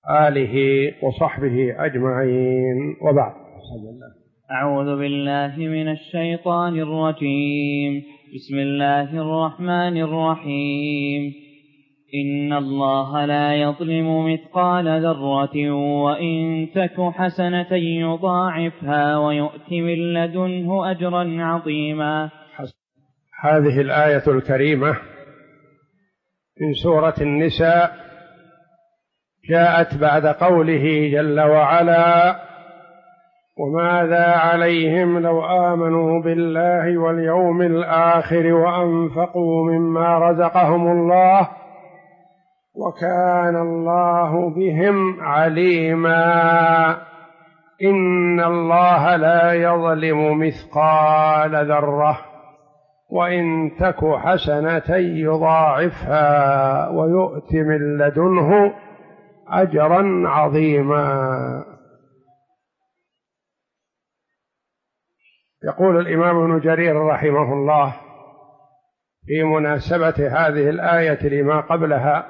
آله وصحبه أجمعين، وبعد. أعوذ بالله من الشيطان الرجيم. بسم الله الرحمن الرحيم. إن الله لا يظلم مثقال ذرة وإن تك حسنة يضاعفها ويؤت من لدنه أجرا عظيما. هذه الآية الكريمة من سورة النساء جاءت بعد قوله جل وعلا: وماذا عليهم لو آمنوا بالله واليوم الآخر وأنفقوا مما رزقهم الله وكان الله بهم عليما. إن الله لا يظلم مثقال ذرة وإن تك حسنة يضاعفها ويؤت من لدنه أجرا عظيما. يقول الإمام ابن جرير رحمه الله في مناسبة هذه الآية لما قبلها: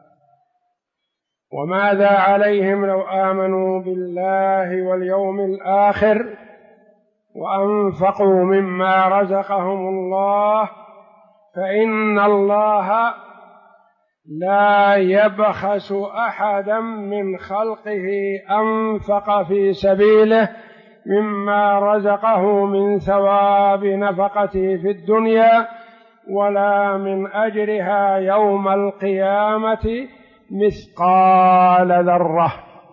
وماذا عليهم لو آمنوا بالله واليوم الآخر وأنفقوا مما رزقهم الله فإن الله لا يبخس أحدا من خلقه أنفق في سبيله مما رزقه من ثواب نفقته في الدنيا ولا من أجرها يوم القيامة مثقال ذرة.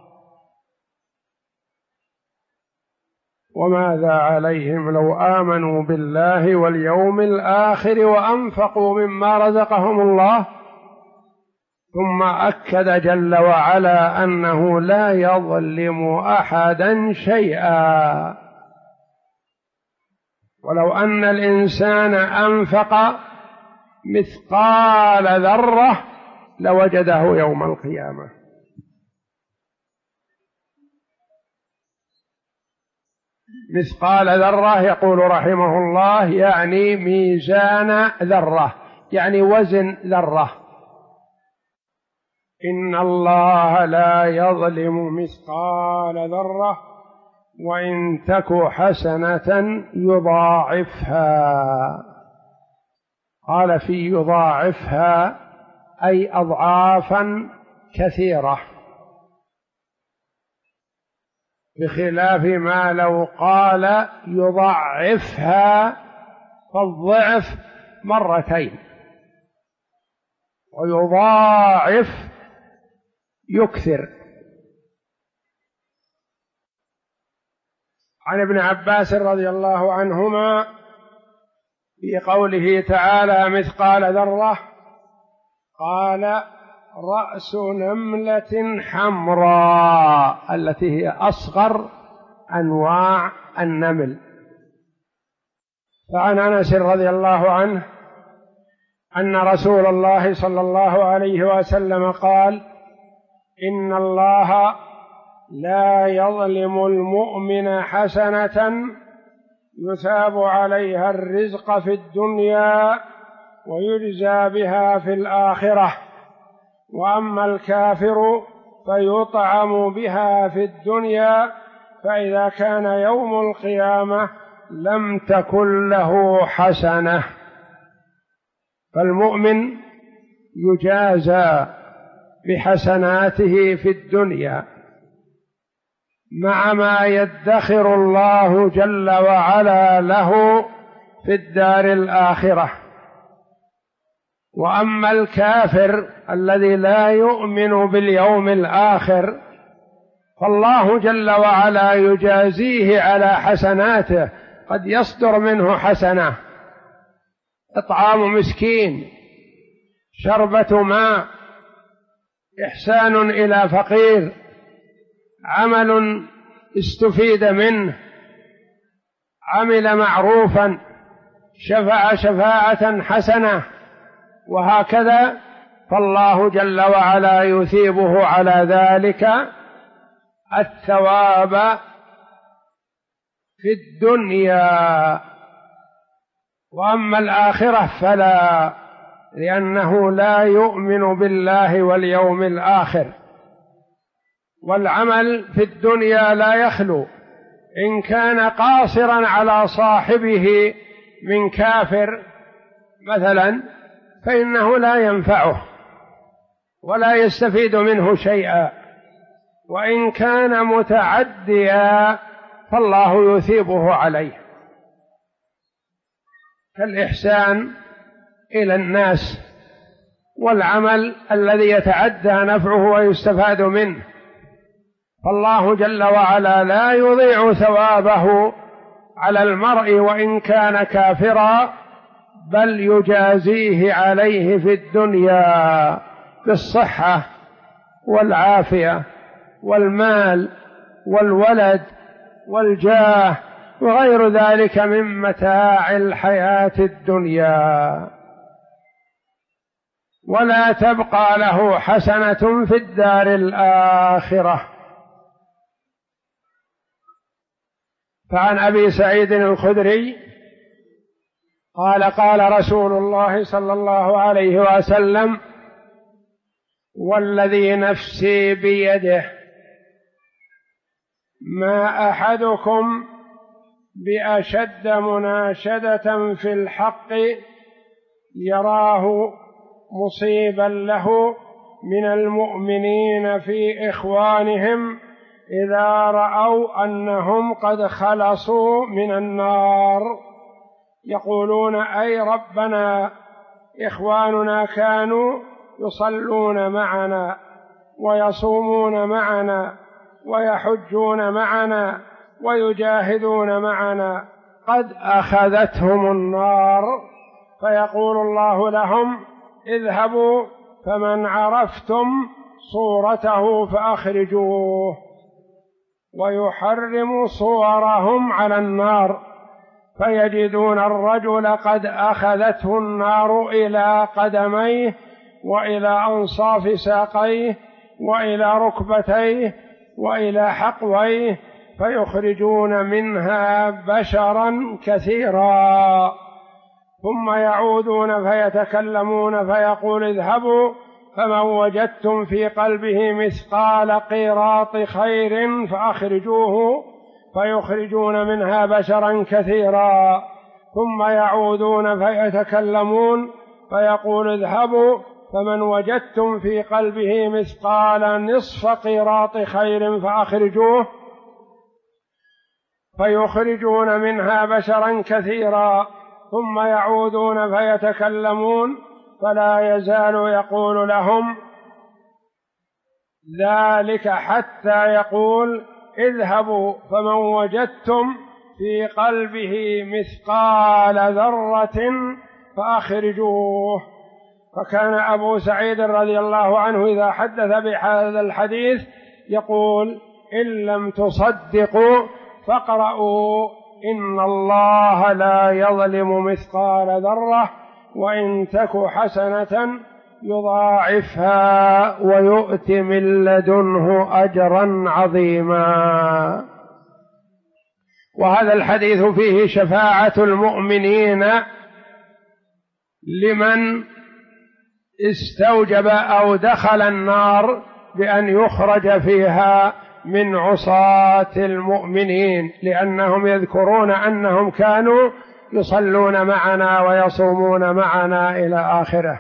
وماذا عليهم لو آمنوا بالله واليوم الآخر وأنفقوا مما رزقهم الله، ثم أكد جل وعلا أنه لا يظلم أحدا شيئا. ولو أن الإنسان أنفق مثقال ذرة لوجده يوم القيامة. مثقال ذرة يقول رحمه الله يعني ميزان ذرة، يعني وزن ذرة. إن الله لا يظلم مثقال ذرة وإن تك حسنة يضاعفها. قال في يضاعفها أي أضعافا كثيرة، بخلاف ما لو قال يضاعفها فالضعف مرتين، ويضاعف يكثر. عن ابن عباس رضي الله عنهما في قوله تعالى مثقال ذرة قال: رأس نملة حمراء، التي هي أصغر أنواع النمل. فعن أنس رضي الله عنه أن رسول الله صلى الله عليه وسلم قال: إن الله لا يظلم المؤمن حسنة يثاب عليها الرزق في الدنيا ويجزى بها في الآخرة، وأما الكافر فيطعم بها في الدنيا، فإذا كان يوم القيامة لم تكن له حسنة. فالمؤمن يجازى بحسناته في الدنيا مع ما يدخر الله جل وعلا له في الدار الآخرة. وأما الكافر الذي لا يؤمن باليوم الآخر فالله جل وعلا يجازيه على حسناته. قد يصدر منه حسنة: إطعام مسكين، شربة ماء، إحسان إلى فقير، عمل استفيد منه، عمل معروفا، شفع شفاعة حسنة، وهكذا. فالله جل وعلا يثيبه على ذلك الثواب في الدنيا. وأما الآخرة فلا، لأنه لا يؤمن بالله واليوم الآخر، والعمل في الدنيا لا يخلو، إن كان قاصرا على صاحبه من كافر مثلا فإنه لا ينفعه ولا يستفيد منه شيئا، وإن كان متعديا فالله يثيبه عليه، كالإحسان إلى الناس والعمل الذي يتعدى نفعه ويستفاد منه، فالله جل وعلا لا يضيع ثوابه على المرء وإن كان كافرا، بل يجازيه عليه في الدنيا بالصحة والعافية والمال والولد والجاه وغير ذلك من متاع الحياة الدنيا، ولا تبقى له حسنة في الدار الآخرة. فعن أبي سعيد الخدري قال قال رسول الله صلى الله عليه وسلم: والذي نفسي بيده ما أحدكم بأشد مناشدة في الحق يراه مصيبا له من المؤمنين في إخوانهم إذا رأوا أنهم قد خلصوا من النار، يقولون: أي ربنا، إخواننا كانوا يصلون معنا ويصومون معنا ويحجون معنا ويجاهدون معنا، قد أخذتهم النار، فيقول الله لهم: اذهبوا فمن عرفتم صورته فأخرجوه، ويحرم صورهم على النار، فيجدون الرجل قد أخذته النار إلى قدميه وإلى أنصاف ساقيه وإلى ركبتيه وإلى حقويه، فيخرجون منها بشرا كثيرا، ثم يعودون فيتكلمون فيقول: اذهبوا فمن وجدتم في قلبه مثقال قيراط خير فأخرجوه، فيخرجون منها بشرا كثيرا، ثم يعودون فيتكلمون فيقول: اذهبوا فمن وجدتم في قلبه مثقال نصف قيراط خير فأخرجوه، فيخرجون منها بشرا كثيرا، ثم يعودون فيتكلمون فلا يزال يقول لهم ذلك حتى يقول: اذهبوا فمن وجدتم في قلبه مثقال ذرة فأخرجوه. فكان أبو سعيد رضي الله عنه إذا حدث بهذا الحديث يقول: إن لم تصدقوا فاقرؤوا إن الله لا يظلم مثقال ذرة وإن تك حسنة يضاعفها ويؤت من لدنه أجرا عظيما. وهذا الحديث فيه شفاعة المؤمنين لمن استوجب أو دخل النار بأن يخرج فيها من عصاة المؤمنين، لأنهم يذكرون أنهم كانوا يصلون معنا ويصومون معنا إلى آخره،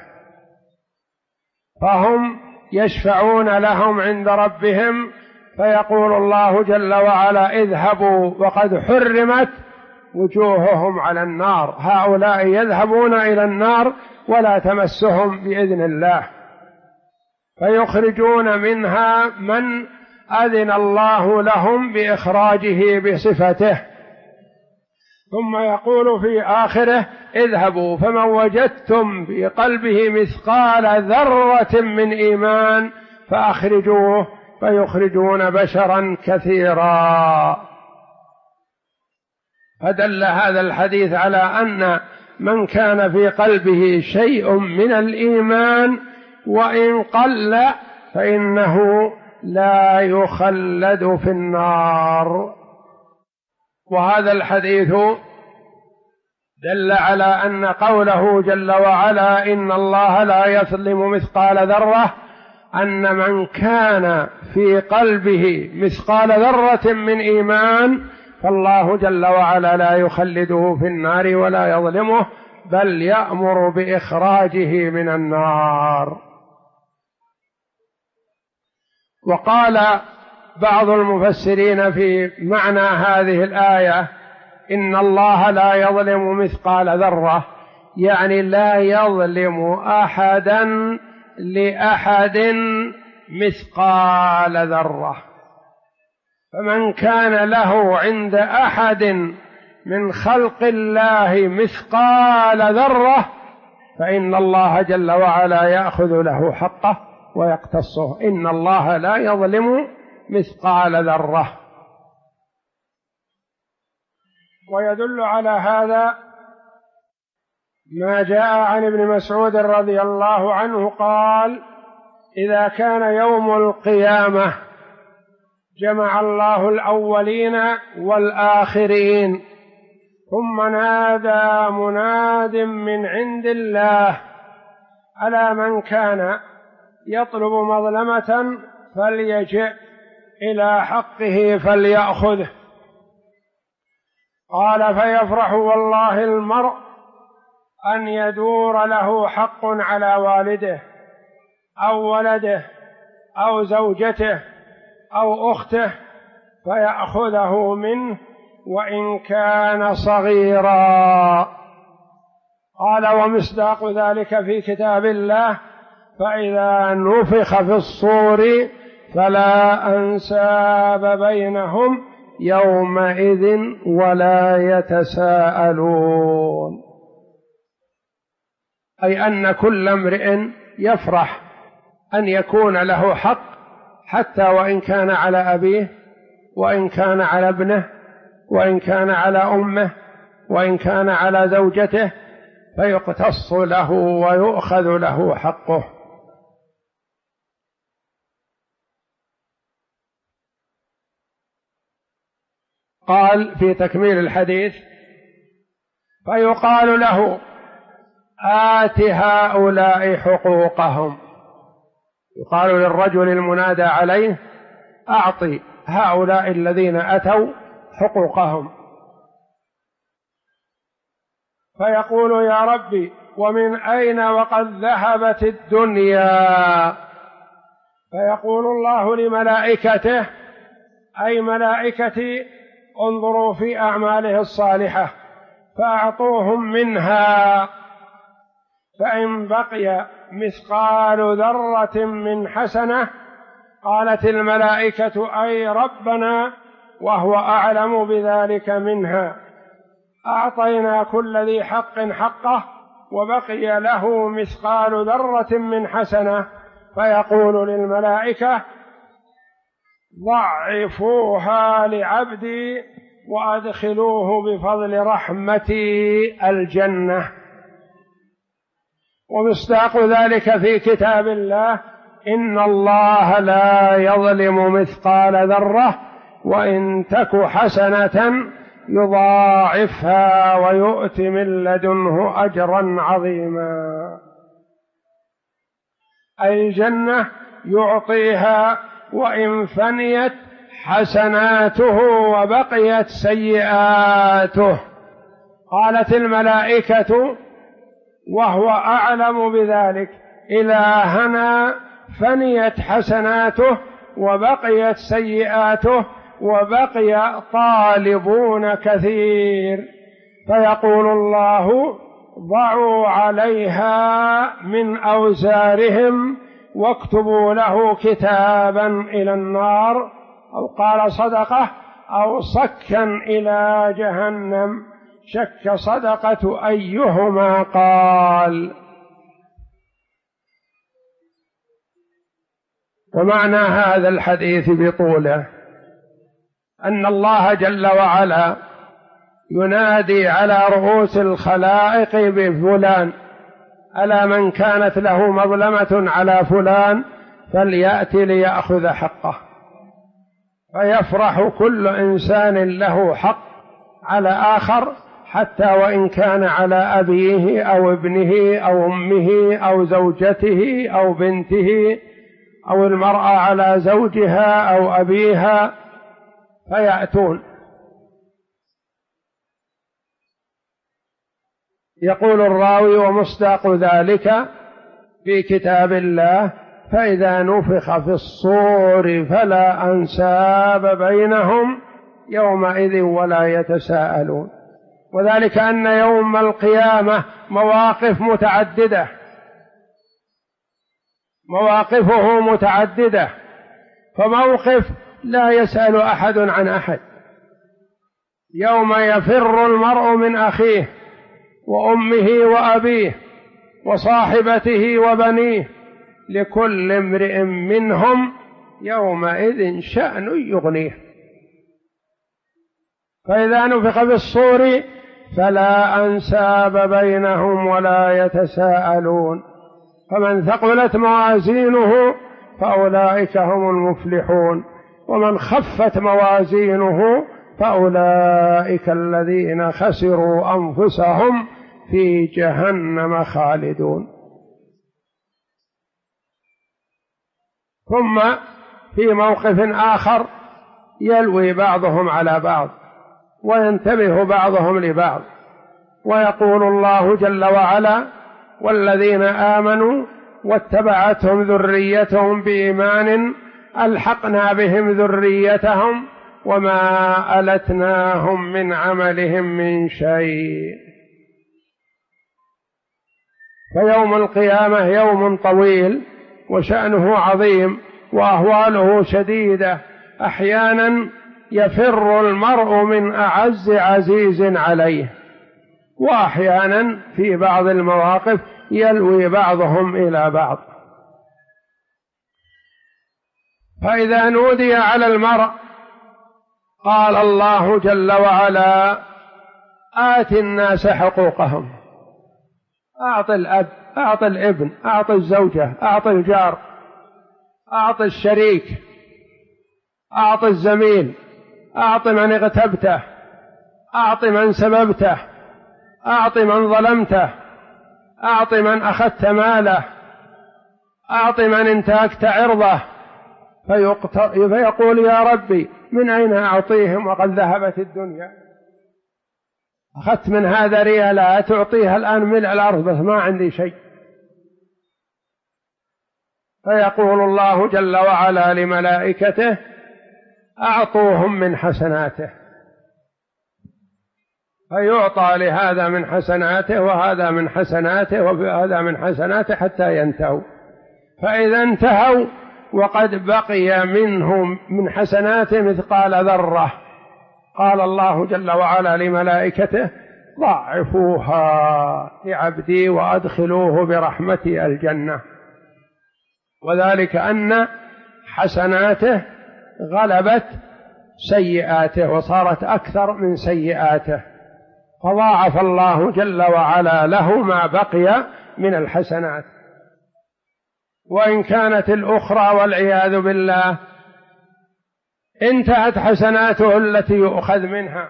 فهم يشفعون لهم عند ربهم، فيقول الله جل وعلا: اذهبوا، وقد حرمت وجوههم على النار، هؤلاء يذهبون إلى النار ولا تمسهم بإذن الله، فيخرجون منها من أذن الله لهم بإخراجه بصفته، ثم يقول في آخره: اذهبوا فمن وجدتم في قلبه مثقال ذرة من إيمان فأخرجوه، فيخرجون بشرا كثيرا. فدل هذا الحديث على أن من كان في قلبه شيء من الإيمان وإن قل فإنه لا يخلد في النار. وهذا الحديث دل على أن قوله جل وعلا: إن الله لا يظلم مثقال ذرة، أن من كان في قلبه مثقال ذرة من إيمان فالله جل وعلا لا يخلده في النار ولا يظلمه، بل يأمر بإخراجه من النار. وقال بعض المفسرين في معنى هذه الآية إن الله لا يظلم مثقال ذرة، يعني لا يظلم أحدا لأحد مثقال ذرة. فمن كان له عند أحد من خلق الله مثقال ذرة فإن الله جل وعلا يأخذ له حقه ويقتصه. إن الله لا يظلم مثقال ذرة. ويدل على هذا ما جاء عن ابن مسعود رضي الله عنه قال: إذا كان يوم القيامة جمع الله الأولين والآخرين، ثم نادى مناد من عند الله على من كان يطلب مظلمة فليجئ إلى حقه فليأخذه. قال: فيفرح والله المرء أن يدور له حق على والده أو ولده أو زوجته أو أخته فيأخذه منه وإن كان صغيرا. قال: ومصداق ذلك في كتاب الله: فإذا نفخ في الصور فلا أنساب بينهم يومئذ ولا يتساءلون. أي أن كل امرئ يفرح أن يكون له حق، حتى وإن كان على أبيه، وإن كان على ابنه، وإن كان على أمه، وإن كان على زوجته، فيقتص له ويؤخذ له حقه. قال في تكميل الحديث: فيقال له: آت هؤلاء حقوقهم. يقال للرجل المنادى عليه: أعطي هؤلاء الذين أتوا حقوقهم. فيقول: يا ربي ومن أين وقد ذهبت الدنيا؟ فيقول الله لملائكته: أي ملائكتي انظروا في أعماله الصالحة فأعطوهم منها، فإن بقي مثقال ذرة من حسنة قالت الملائكة: أي ربنا وهو أعلم بذلك منها، أعطينا كل ذي حق حقه وبقي له مثقال ذرة من حسنة. فيقول للملائكة: ضعفوها لعبدي وأدخلوه بفضل رحمتي الجنة. ومصداق ذلك في كتاب الله: إن الله لا يظلم مثقال ذرة وإن تك حسنة يضاعفها ويؤت من لدنه أجرا عظيما. أي الجنة يعطيها وإن فنيت حسناته وبقيت سيئاته. قالت الملائكة وهو أعلم بذلك: إلهنا فنيت حسناته وبقيت سيئاته وبقي طالبون كثير. فيقول الله: ضعوا عليها من أوزارهم واكتبوا له كتابا إلى النار، أو قال صدقة، أو صكا إلى جهنم، شك صدقة أيهما قال. ومعنى هذا الحديث بطوله أن الله جل وعلا ينادي على رؤوس الخلائق بفلان: ألا من كانت له مظلمة على فلان فليأتي ليأخذ حقه. فيفرح كل إنسان له حق على آخر، حتى وإن كان على أبيه أو ابنه أو أمه أو زوجته أو بنته أو المرأة على زوجها أو أبيها فيأتون. يقول الراوي: ومصداق ذلك في كتاب الله: فإذا نفخ في الصور فلا أنساب بينهم يومئذ ولا يتساءلون. وذلك أن يوم القيامة مواقف متعددة، مواقفه متعددة، فموقف لا يسأل أحد عن أحد، يوم يفر المرء من أخيه وأمه وأبيه وصاحبته وبنيه لكل امرئ منهم يومئذ شأن يغنيه. فإذا نفخ في الصور فلا أنساب بينهم ولا يتساءلون. فمن ثقلت موازينه فأولئك هم المفلحون، ومن خفت موازينه فأولئك الذين خسروا أنفسهم في جهنم خالدون. ثم في موقف آخر يلوي بعضهم على بعض وينتبه بعضهم لبعض، ويقول الله جل وعلا: والذين آمنوا واتبعتهم ذريتهم بإيمان ألحقنا بهم ذريتهم وما ألتناهم من عملهم من شيء. فيوم القيامة يوم طويل وشأنه عظيم وأهواله شديدة. أحيانا يفر المرء من أعز عزيز عليه، وأحيانا في بعض المواقف يلوي بعضهم إلى بعض. فإذا نودي على المرء قال الله جل وعلا: آت الناس حقوقهم. أعط الأب، أعط الابن، أعط الزوجة، أعط الجار، أعط الشريك، أعط الزميل، أعط من اغتبته، أعط من سببته، أعط من ظلمته، أعط من أخذت ماله، أعط من انتهكت عرضه. فيقول: يا ربي من أين أعطيهم وقد ذهبت الدنيا؟ أخذت من هذا ريالات تعطيها الآن ملء الأرض بس ما عندي شيء. فيقول الله جل وعلا لملائكته: أعطوهم من حسناته. فيعطى لهذا من حسناته وهذا من حسناته وهذا من حسناته حتى ينتهوا. فإذا انتهوا وقد بقي منهم من حسناته مثقال ذرة، قال الله جل وعلا لملائكته: ضاعفوها لعبدي وأدخلوه برحمتي الجنة. وذلك أن حسناته غلبت سيئاته وصارت أكثر من سيئاته، فضاعف الله جل وعلا له ما بقي من الحسنات. وإن كانت الأخرى والعياذ بالله انتهت حسناته التي يؤخذ منها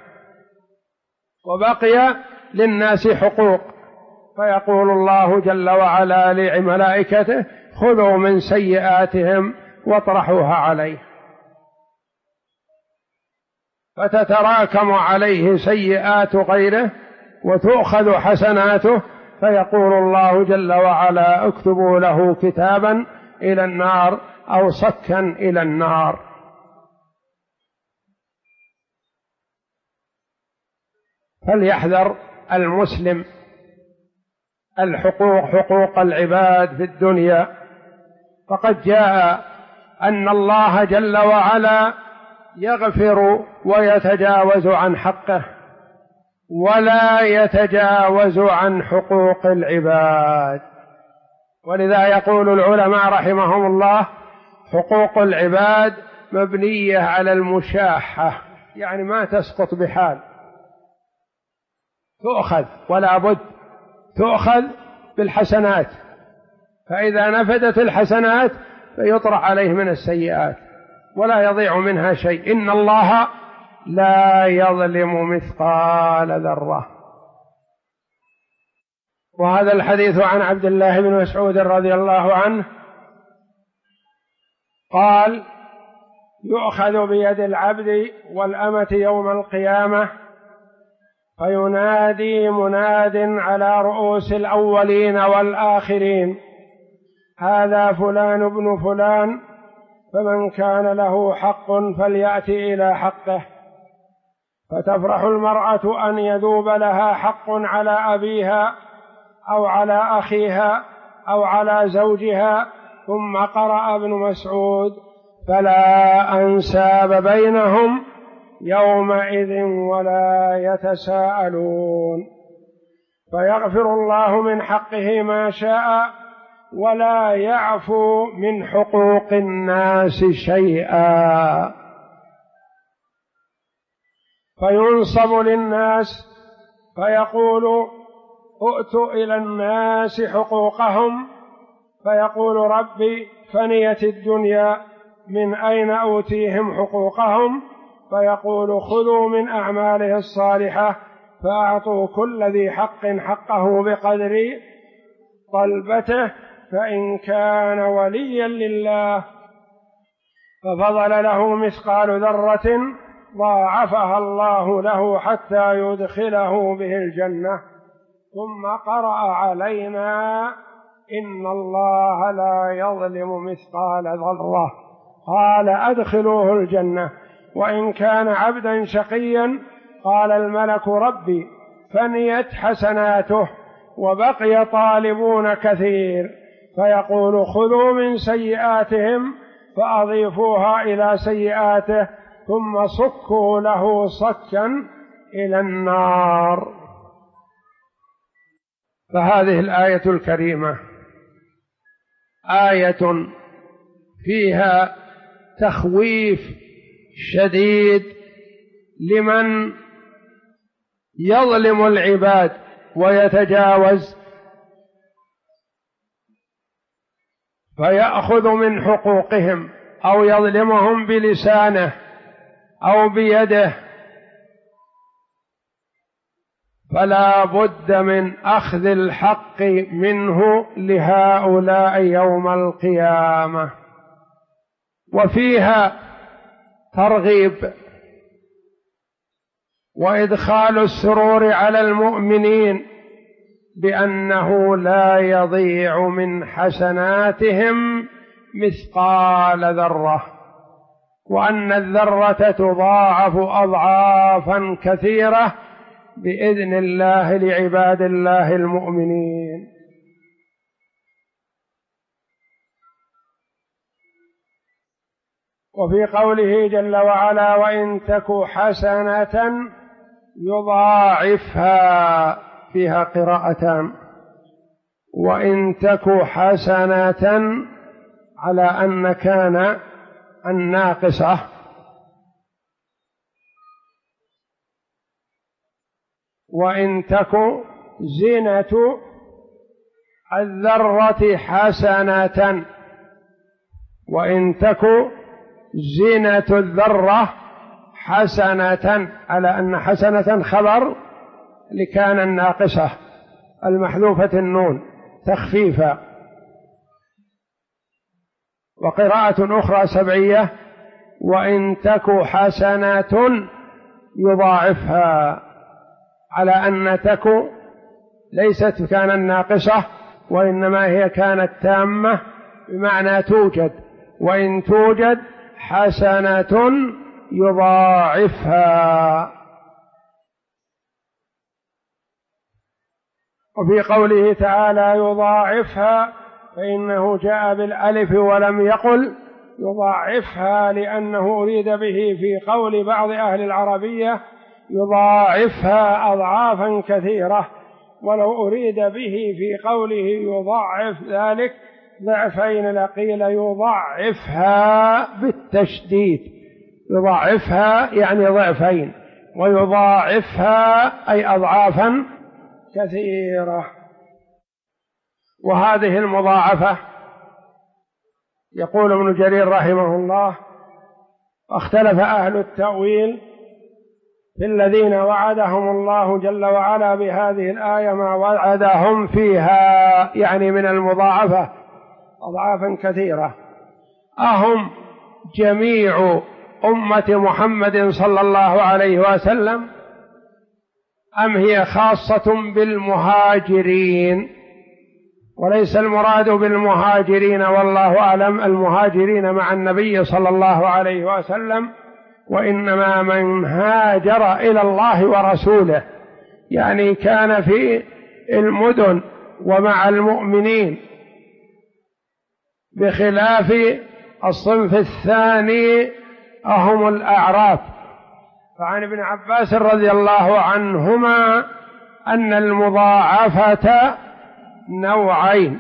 وبقي للناس حقوق، فيقول الله جل وعلا لملائكته: خذوا من سيئاتهم واطرحوها عليه، فتتراكم عليه سيئات غيره وتؤخذ حسناته، فيقول الله جل وعلا: اكتبوا له كتابا إلى النار أو صكا إلى النار. فليحذر المسلم الحقوق، حقوق العباد في الدنيا. فقد جاء أن الله جل وعلا يغفر ويتجاوز عن حقه ولا يتجاوز عن حقوق العباد. ولذا يقول العلماء رحمهم الله: حقوق العباد مبنية على المشاحة، يعني ما تسقط بحال، تؤخذ ولا بد، تؤخذ بالحسنات، فإذا نفدت الحسنات فيطرح عليه من السيئات ولا يضيع منها شيء. إن الله لا يظلم مثقال ذرة. وهذا الحديث عن عبد الله بن مسعود رضي الله عنه قال: يؤخذ بيد العبد والأمة يوم القيامة فينادي مناد على رؤوس الأولين والآخرين: هذا فلان ابن فلان، فمن كان له حق فليأتي إلى حقه. فتفرح المرأة أن يذوب لها حق على أبيها أو على أخيها أو على زوجها. ثم قرأ ابن مسعود: فلا أنساب بينهم يومئذ ولا يتساءلون. فيغفر الله من حقه ما شاء ولا يعفو من حقوق الناس شيئا. فينصب للناس فيقول: ائتوا إلى الناس حقوقهم، فيقول: ربي فنيت الدنيا، من أين أوتيهم حقوقهم؟ فيقول: خذوا من أعماله الصالحة فأعطوا كل ذي حق حقه بقدر طلبته، فإن كان وليا لله ففضل له مثقال ذرة ضاعفها الله له حتى يدخله به الجنة. ثم قرأ علينا: إن الله لا يظلم مثقال ذرة. قال: أدخلوه الجنة. وإن كان عبدا شقيا قال الملك: ربي فنيت حسناته وبقي طالبون كثير، فيقول: خذوا من سيئاتهم فأضيفوها إلى سيئاته ثم صكوا له صكا إلى النار. فهذه الآية الكريمة آية فيها تخويف شديد لمن يظلم العباد ويتجاوز فيأخذ من حقوقهم أو يظلمهم بلسانه أو بيده، فلا بد من أخذ الحق منه لهؤلاء يوم القيامة. وفيها ترغيب وإدخال السرور على المؤمنين بأنه لا يضيع من حسناتهم مثقال ذرة، وأن الذرة تضاعف أضعافا كثيرة بإذن الله لعباد الله المؤمنين. وفي قوله جل وعلا: وإن تك حسنة يضاعفها، فيها قراءتان: وإن تك حسنة على أن كان الناقصة، وإن تك زينة الذرة حسنة، وإن تك زينة الذرة حسنة على أن حسنة خبر لكان الناقصة المحذوفة النون تخفيفا. وقراءة أخرى سبعية: وإن تك حسنة يضاعفها، على أن تك ليست كان الناقصة وإنما هي كانت تامة بمعنى توجد، وإن توجد حسنة يضاعفها. وفي قوله تعالى يضاعفها فإنه جاء بالألف ولم يقل يضاعفها، لأنه أريد به في قول بعض أهل العربية يضاعفها أضعافا كثيرة، ولو أريد به في قوله يضاعف ذلك ضعفين لقيل يضاعفها بالتشديد، يضاعفها يعني ضعفين، ويضاعفها أي أضعافا كثيرة. وهذه المضاعفة يقول ابن جرير رحمه الله: اختلف أهل التأويل في الذين وعدهم الله جل وعلا بهذه الآية ما وعدهم فيها، يعني من المضاعفة أضعافا كثيرة، أهم جميع أمة محمد صلى الله عليه وسلم أم هي خاصة بالمهاجرين؟ وليس المراد بالمهاجرين والله أعلم المهاجرين مع النبي صلى الله عليه وسلم، وإنما من هاجر إلى الله ورسوله، يعني كان في المدن ومع المؤمنين، بخلاف الصنف الثاني هم الأعراب. فعن ابن عباس رضي الله عنهما أن المضاعفة نوعين،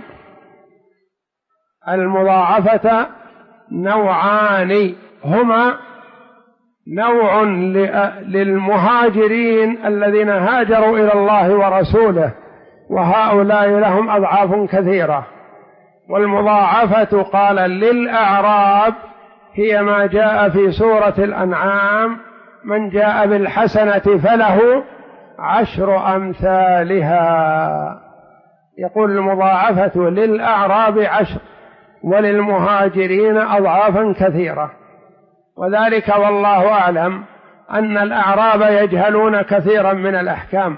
المضاعفة نوعان، هما نوع للمهاجرين الذين هاجروا إلى الله ورسوله، وهؤلاء لهم أضعاف كثيرة، والمضاعفة قال للأعراب هي ما جاء في سورة الأنعام: من جاء بالحسنة فله 10 أمثالها. يقول المضاعفة للأعراب 10 وللمهاجرين أضعافا كثيرة، وذلك والله أعلم أن الأعراب يجهلون كثيرا من الأحكام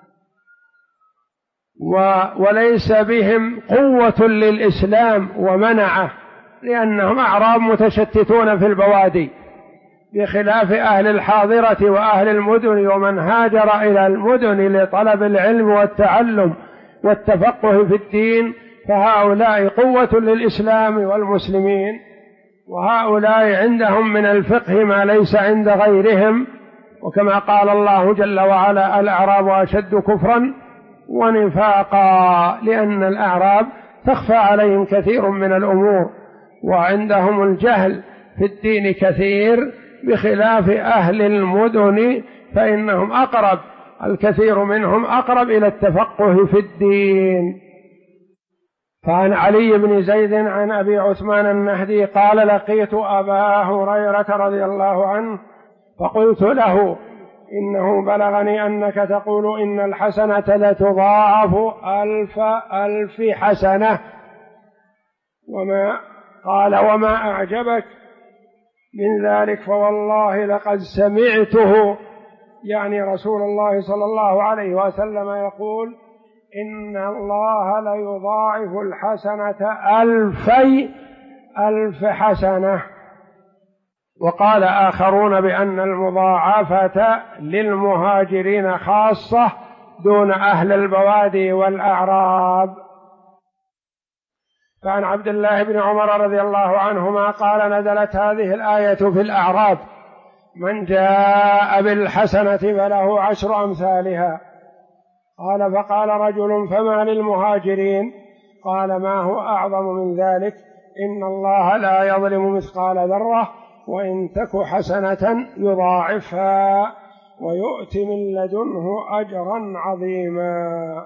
وليس بهم قوة للإسلام ومنعه، لأنهم أعراب متشتتون في البوادي، بخلاف أهل الحاضرة وأهل المدن ومن هاجر إلى المدن لطلب العلم والتعلم والتفقه في الدين، فهؤلاء قوة للإسلام والمسلمين، وهؤلاء عندهم من الفقه ما ليس عند غيرهم. وكما قال الله جل وعلا: الأعراب أشد كفرا ونفاقا، لأن الأعراب تخفى عليهم كثير من الأمور وعندهم الجهل في الدين كثير، بخلاف أهل المدن فإنهم أقرب، الكثير منهم أقرب إلى التفقه في الدين. فعن علي بن زيد عن أبي عثمان النهدي قال: لقيت أبا هريرة رضي الله عنه فقلت له: إنه بلغني أنك تقول إن الحسنة لتضاعف 1000 حسنة، وما أعجبك من ذلك؟ فوالله لقد سمعته، يعني رسول الله صلى الله عليه وسلم، يقول: إن الله ليضاعف الحسنة 1000 حسنة. وقال آخرون بأن المضاعفة للمهاجرين خاصة دون أهل البوادي والأعراب. فعن عبد الله بن عمر رضي الله عنهما قال: نزلت هذه الآية في الأعراب: من جاء بالحسنة فله 10 أمثالها. قال: فقال رجل: فما للمهاجرين؟ قال: ما هو أعظم من ذلك؟ إن الله لا يظلم مثقال ذرة، وإن تك حسنة يضاعفها ويؤتي من لدنه أجرا عظيما.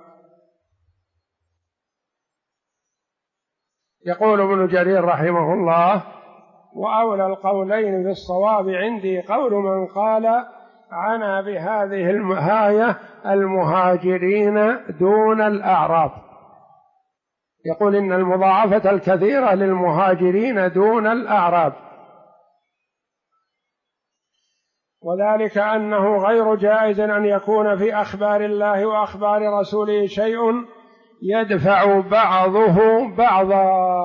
يقول ابن جرير رحمه الله: وأولى القولين في الصواب عندي قول من قال عنا بهذه الآية المهاجرين دون الأعراب، يقول إن المضاعفة الكثيرة للمهاجرين دون الأعراب، وذلك أنه غير جائز أن يكون في أخبار الله وأخبار رسوله شيء يدفع بعضه بعضا.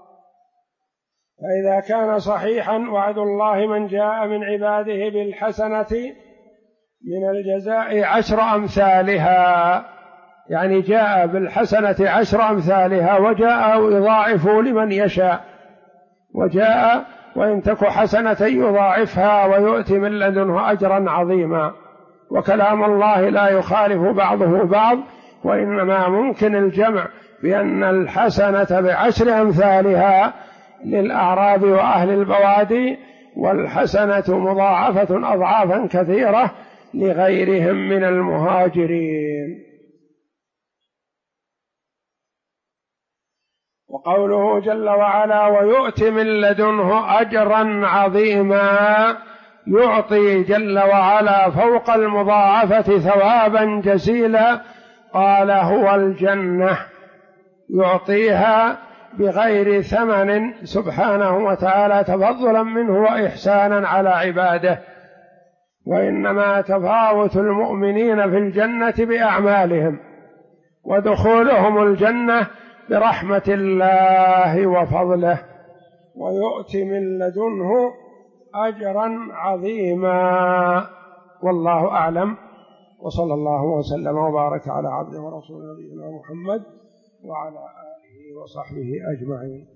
فإذا كان صحيحا وعد الله من جاء من عباده بالحسنة من الجزاء 10 أمثالها، يعني جاء بالحسنة 10 أمثالها، وجاء يضاعف لمن يشاء، وجاء وإن تك حسنة يضاعفها ويؤتي من لدنه أجرا عظيما. وكلام الله لا يخالف بعضه بعض، وإنما ممكن الجمع بأن الحسنة ب10 أمثالها للأعراب وأهل البوادي، والحسنة مضاعفة أضعافا كثيرة لغيرهم من المهاجرين. وقوله جل وعلا: ويؤتي من لدنه أجرا عظيما، يعطي جل وعلا فوق المضاعفة ثوابا جزيلا، قال: هو الجنة، يعطيها بغير ثمن سبحانه وتعالى تفضلا منه وإحسانا على عباده، وإنما تفاوت المؤمنين في الجنة بأعمالهم، ودخولهم الجنة برحمة الله وفضله، ويؤتي من لدنه أجرا عظيما. والله أعلم، وصلى الله وسلم وبارك على عبده ورسوله نبينا محمد وعلى آله وصحبه أجمعين.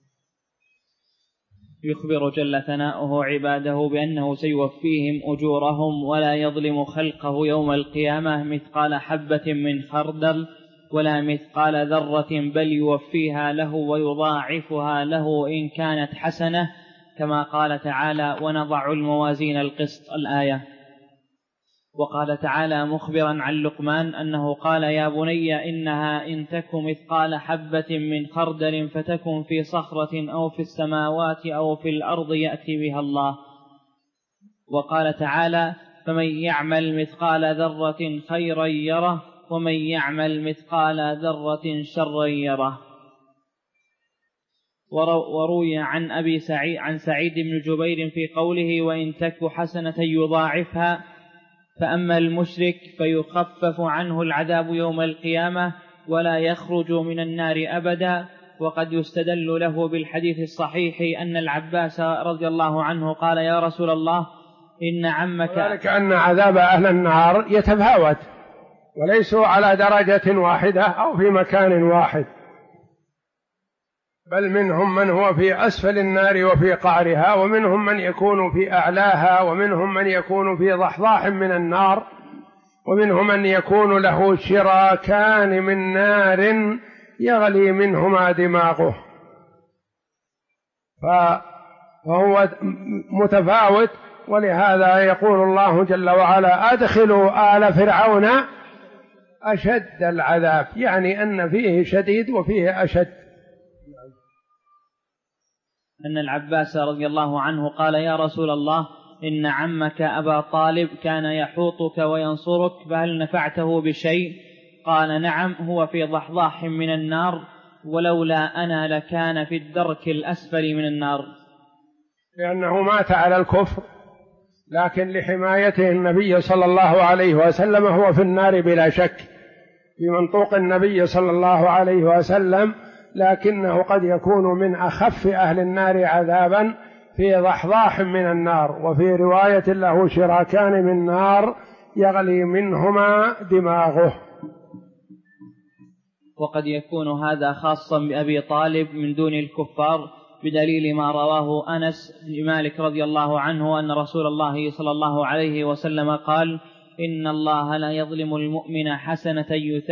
يخبر جل ثناؤه عباده بأنه سيوفيهم أجورهم ولا يظلم خلقه يوم القيامة مثقال حبة من خردل ولا مثقال ذرة، بل يوفيها له ويضاعفها له إن كانت حسنة، كما قال تعالى: ونضع الموازين القسط، الآية. وقال تعالى مخبرا عن لقمان أنه قال: يا بني إنها إن تك مثقال حبة من خردل فتكن في صخرة أو في السماوات أو في الأرض يأتي بها الله. وقال تعالى: فمن يعمل مثقال ذرة خيرا يره ومن يعمل مثقال ذرة شرا يره. وروي عن سعيد بن جبير في قوله: وإن تك حسنة يضاعفها. فأما المشرك فيخفف عنه العذاب يوم القيامة ولا يخرج من النار أبدا. وقد يستدل له بالحديث الصحيح أن العباس رضي الله عنه قال: يا رسول الله إن عمك، وذلك أن عذاب أهل النار يتفاوت وليسوا على درجة واحدة أو في مكان واحد، بل منهم من هو في أسفل النار وفي قعرها، ومنهم من يكون في أعلاها، ومنهم من يكون في ضحضاح من النار، ومنهم من يكون له شراكان من نار يغلي منهما دماغه، فهو متفاوت. ولهذا يقول الله جل وعلا: أدخلوا آل فرعون أشد العذاب، يعني أن فيه شديد وفيه أشد. أن العباس رضي الله عنه قال: يا رسول الله إن عمك أبا طالب كان يحوطك وينصرك، فهل نفعته بشيء؟ قال: نعم، هو في ضحضاح من النار، ولولا أنا لكان في الدرك الأسفل من النار. لأنه مات على الكفر، لكن لحمايته النبي صلى الله عليه وسلم هو في النار بلا شك، في منطوق النبي صلى الله عليه وسلم، لكنه قد يكون من أخف أهل النار عذابا في ضحضاح من النار. وفي رواية له شراكان من نار يغلي منهما دماغه. وقد يكون هذا خاصا بأبي طالب من دون الكفار، بدليل ما رواه أنس بن مالك رضي الله عنه أن رسول الله صلى الله عليه وسلم قال: إن الله لا يظلم المؤمن حسنة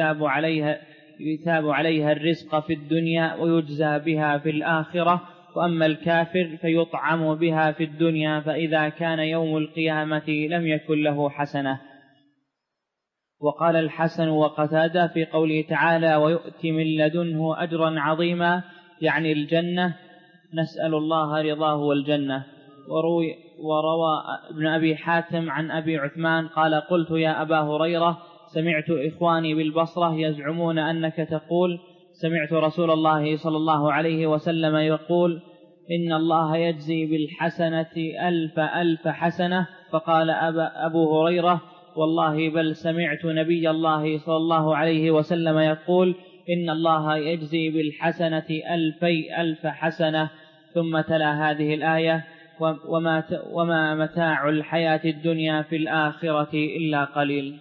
يثاب عليها الرزق في الدنيا ويجزى بها في الآخرة، وأما الكافر فيطعم بها في الدنيا، فإذا كان يوم القيامة لم يكن له حسنة. وقال الحسن وقتادة في قوله تعالى: ويؤتي من لدنه أجرا عظيما، يعني الجنة، نسأل الله رضاه والجنة. وروى ابن أبي حاتم عن أبي عثمان قال: قلت يا أبا هريرة سمعت إخواني بالبصرة يزعمون أنك تقول: سمعت رسول الله صلى الله عليه وسلم يقول: إن الله يجزي بالحسنة 1000 حسنة. فقال أبو هريرة: والله بل سمعت نبي الله صلى الله عليه وسلم يقول: إن الله يجزي بالحسنة 2000 حسنة. ثم تلا هذه الآية: وما متاع الحياة الدنيا في الآخرة إلا قليل.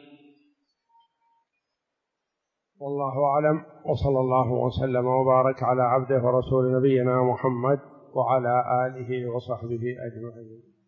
والله أعلم، وصلى الله وسلم وبارك على عبده ورسول نبينا محمد وعلى آله وصحبه أجمعين.